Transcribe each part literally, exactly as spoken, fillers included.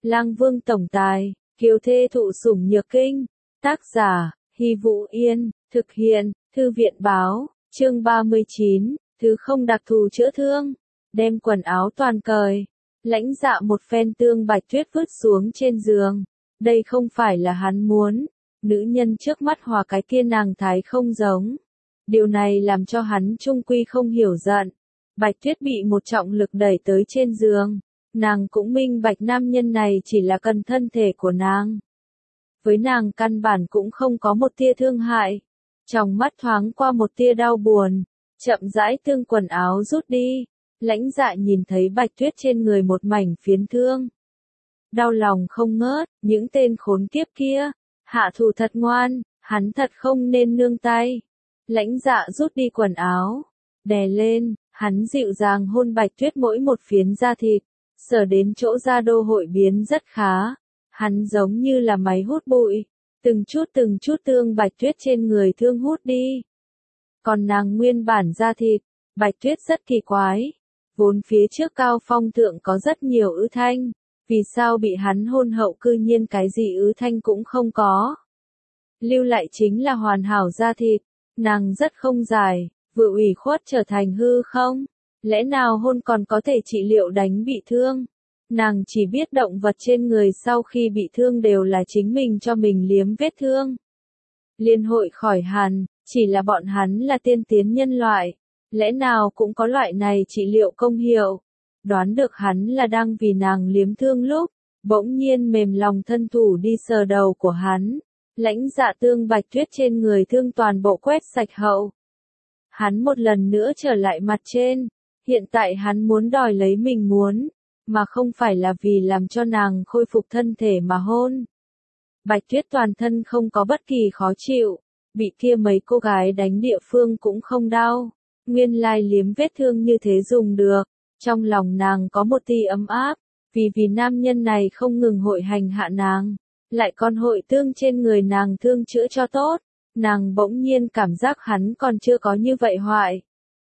Lang Vương tổng tài, kiều thê thụ sủng nhược kinh. Tác giả, Hy Vũ Yên, thực hiện, Thư viện báo, chương ba mươi chín, thứ không đặc thù chữa thương. Đem quần áo toàn cởi. Lãnh Dạ một phen tương Bạch Tuyết vứt xuống trên giường. Đây không phải là hắn muốn. Nữ nhân trước mắt hòa cái kia nàng thái không giống. Điều này làm cho hắn trung quy không hiểu giận. Bạch Tuyết bị một trọng lực đẩy tới trên giường. Nàng cũng minh bạch nam nhân này chỉ là cần thân thể của nàng. Với nàng căn bản cũng không có một tia thương hại. Trong mắt thoáng qua một tia đau buồn. Chậm rãi tương quần áo rút đi. Lãnh Dạ nhìn thấy Bạch Tuyết trên người một mảnh phiến thương. Đau lòng không ngớt, những tên khốn kiếp kia. Hạ thủ thật ngoan, hắn thật không nên nương tay. Lãnh Dạ rút đi quần áo. Đè lên, hắn dịu dàng hôn Bạch Tuyết mỗi một phiến da thịt. Sở đến chỗ da đô hội biến rất khá. Hắn giống như là máy hút bụi. Từng chút từng chút tương Bạch Tuyết trên người thương hút đi. Còn nàng nguyên bản da thịt, Bạch Tuyết rất kỳ quái. Vốn phía trước Cao Phong thượng có rất nhiều ứ thanh. Vì sao bị hắn hôn hậu cư nhiên cái gì ứ thanh cũng không có. Lưu lại chính là hoàn hảo da thịt. Nàng rất không dài, vừa ủy khuất trở thành hư không. Lẽ nào hôn còn có thể trị liệu đánh bị thương? Nàng chỉ biết động vật trên người sau khi bị thương đều là chính mình cho mình liếm vết thương. Liên hội khỏi hàn, chỉ là bọn hắn là tiên tiến nhân loại. Lẽ nào cũng có loại này trị liệu công hiệu? Đoán được hắn là đang vì nàng liếm thương lúc, bỗng nhiên mềm lòng thân thủ đi sờ đầu của hắn. Lãnh Dạ tương Bạch Tuyết trên người thương toàn bộ quét sạch hậu. Hắn một lần nữa trở lại mặt trên. Hiện tại hắn muốn đòi lấy mình muốn, mà không phải là vì làm cho nàng khôi phục thân thể mà hôn. Bạch Tuyết toàn thân không có bất kỳ khó chịu, bị kia mấy cô gái đánh địa phương cũng không đau. Nguyên lai liếm vết thương như thế dùng được, trong lòng nàng có một tia ấm áp, vì vì nam nhân này không ngừng hội hành hạ nàng, lại còn hội tương trên người nàng thương chữa cho tốt, nàng bỗng nhiên cảm giác hắn còn chưa có như vậy hoại.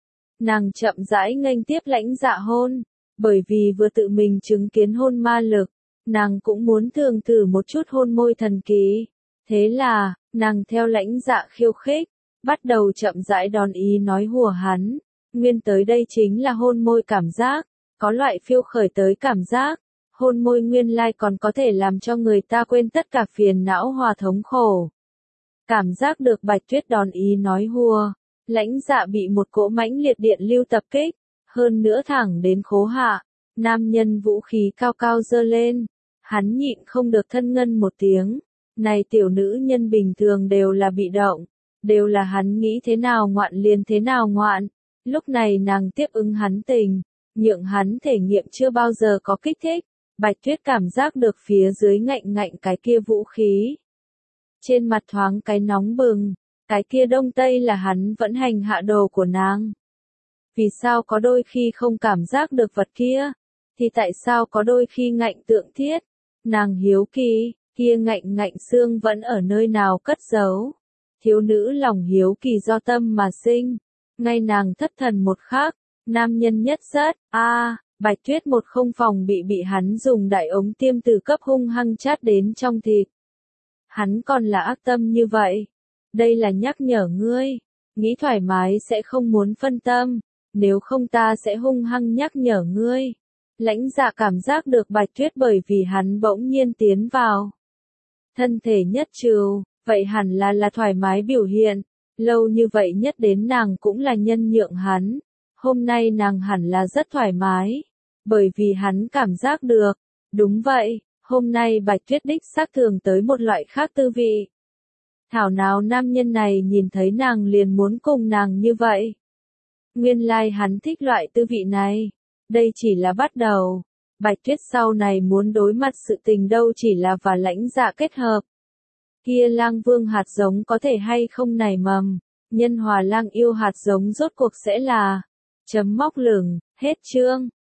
Nàng chậm rãi nghênh tiếp Lãnh Dạ hôn, bởi vì vừa tự mình chứng kiến hôn ma lực, nàng cũng muốn thường thử một chút hôn môi thần kỳ. Thế là, nàng theo Lãnh Dạ khiêu khích, bắt đầu chậm rãi đón ý nói hùa hắn. Nguyên tới đây chính là hôn môi cảm giác, có loại phiêu khởi tới cảm giác. Hôn môi nguyên lai còn có thể làm cho người ta quên tất cả phiền não hòa thống khổ. Cảm giác được Bạch Tuyết đón ý nói hùa. Lãnh Dạ bị một cỗ mãnh liệt điện lưu tập kích, hơn nữa thẳng đến khố hạ, nam nhân vũ khí cao cao giơ lên, hắn nhịn không được thân ngân một tiếng, này tiểu nữ nhân bình thường đều là bị động, đều là hắn nghĩ thế nào ngoạn liền thế nào ngoạn, lúc này nàng tiếp ứng hắn tình, nhượng hắn thể nghiệm chưa bao giờ có kích thích, Bạch Tuyết cảm giác được phía dưới ngạnh ngạnh cái kia vũ khí. Trên mặt thoáng cái nóng bừng. Cái kia đông tây là hắn vẫn hành hạ đồ của nàng. Vì sao có đôi khi không cảm giác được vật kia? Thì tại sao có đôi khi ngạnh tượng thiết? Nàng hiếu kỳ, kia ngạnh ngạnh xương vẫn ở nơi nào cất giấu? Thiếu nữ lòng hiếu kỳ do tâm mà sinh. Ngay nàng thất thần một khắc, nam nhân nhất rất, a à, Bạch Tuyết một không phòng bị bị hắn dùng đại ống tiêm từ cấp hung hăng chát đến trong thịt. Hắn còn là ác tâm như vậy. Đây là nhắc nhở ngươi, nghĩ thoải mái sẽ không muốn phân tâm, nếu không ta sẽ hung hăng nhắc nhở ngươi. Lãnh Dạ cảm giác được Bạch Tuyết bởi vì hắn bỗng nhiên tiến vào. Thân thể nhất trừ, vậy hẳn là là thoải mái biểu hiện, lâu như vậy nhất đến nàng cũng là nhân nhượng hắn. Hôm nay nàng hẳn là rất thoải mái, bởi vì hắn cảm giác được. Đúng vậy, hôm nay Bạch Tuyết đích xác thường tới một loại khác tư vị. Thảo nào nam nhân này nhìn thấy nàng liền muốn cùng nàng như vậy. Nguyên lai hắn thích loại tư vị này. Đây chỉ là bắt đầu. Bạch Tuyết sau này muốn đối mặt sự tình đâu chỉ là và Lãnh Dạ kết hợp. Kia Lang Vương hạt giống có thể hay không nảy mầm. Nhân hòa lang yêu hạt giống rốt cuộc sẽ là. Chấm móc lửng, hết chương.